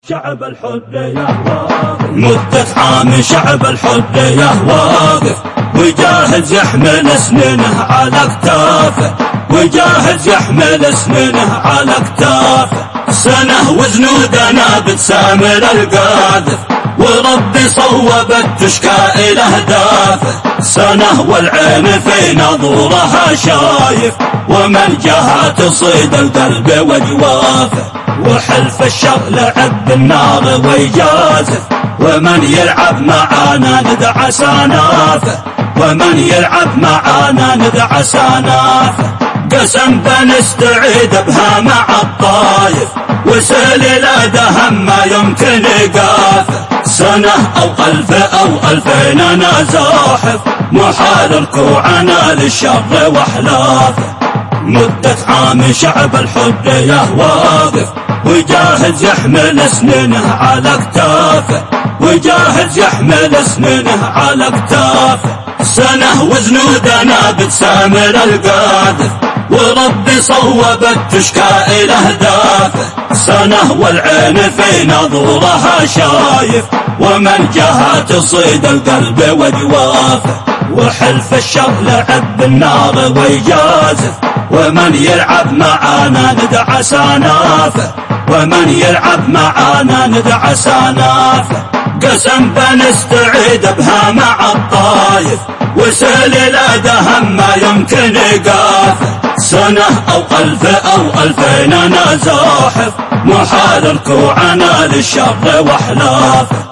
شعب الحرية واقف، مدة عام شعب الحرية واقف، وجاهز يحمل اسمنه على اكتافه، وجاهز يحمل اسمنه على اكتافه. سنة وجنودنا بتسامر القاذف، وربي صوبت تشكى إلى أهدافه. سنة والعين في نظورها شايف، ومن جهة تصيد القلب وجوافه. وحلف الشر لعب بالنار ويجازف، ومن يلعب معانا ندع سنافه، ومن يلعب معانا ندع سنافه. قسم بنستعيد بها مع الطايف، وسيل دهم ما يمكن إيقافه. سنة أو ألف أو ألفين أنا زاحف، محال ركوعنا للشر وأحلافه. مدة عام شعب الحرية واقف، وجاهز يحمل اسمنه على اكتافه، وجاهز يحمل اسمنه على اكتافه. سنة وجنودنا بتسامر القاذف، وربي صوبت تشكى إلى أهدافه. سنة والعين في نظورها شايف، ومن جهة تصيد القلب وجوافه. وحلف الشر لعب بالنار ويجازف، ومن يلعب معانا ندع سنافه، ومن يلعب معانا ندع سنافه. قسم بنستعيد بها مع الطايف، وسيل دهم ما يمكن إيقافه. سنة أو ألف أو ألفين أنا زاحف، محال ركوعنا للشر وأحلافه.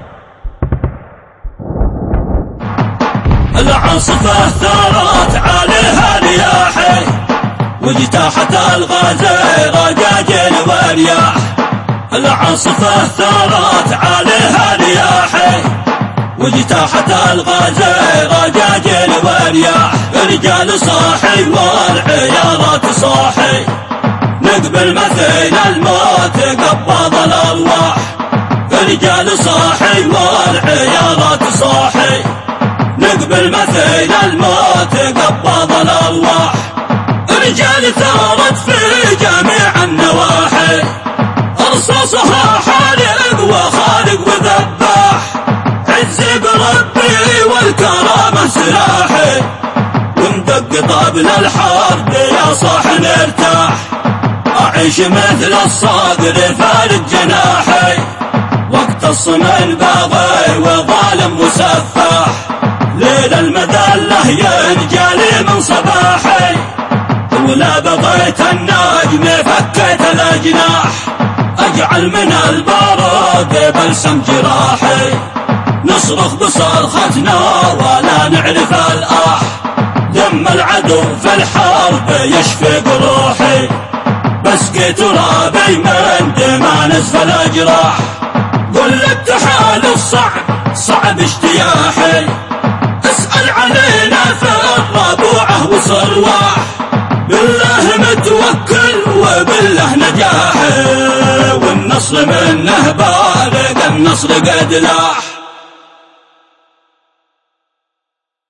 العاصفة ثارت عليها رياحي، واجتاحت الغزير رجاجيل ورياح. العاصفة ثارت عليها رياحي، واجتاحت الغزير رجاجيل ورياح. رجال صاحي والعيارات صاحي، نقبل مثيل الموت قبض الأرواح. رجال صاحي والعيارات صاحي، نقبل مثيل الموت قبض الأرواح. رجال ثارت في جميع النواحي، رصاصها حارق وخالق وذباح. عز بربي والكرامة سلاحي، وندق طبل الحرب يا صاح نرتاح. أعيش مثل الصقر فارد جناحي، وقت الصمن باغي وظالم وسفاح. ليل المذلة ينجلي من صباحي، ولا بغيت النجم فكيت الأجناح. أجعل من البارود بلسم جراحي، نصرخ بصرختنا ولا نعرف الآح. دم العدو في الحرب يشفي قروحي، بسقي ترابي من دمى نزف الأجراح. قل التحالف صعب اجتياحي، اسأل علينا في الربوعة وصرواح. بالله متوكل وبالله نجاحي، والنصر منه بارق النصر قد لاح.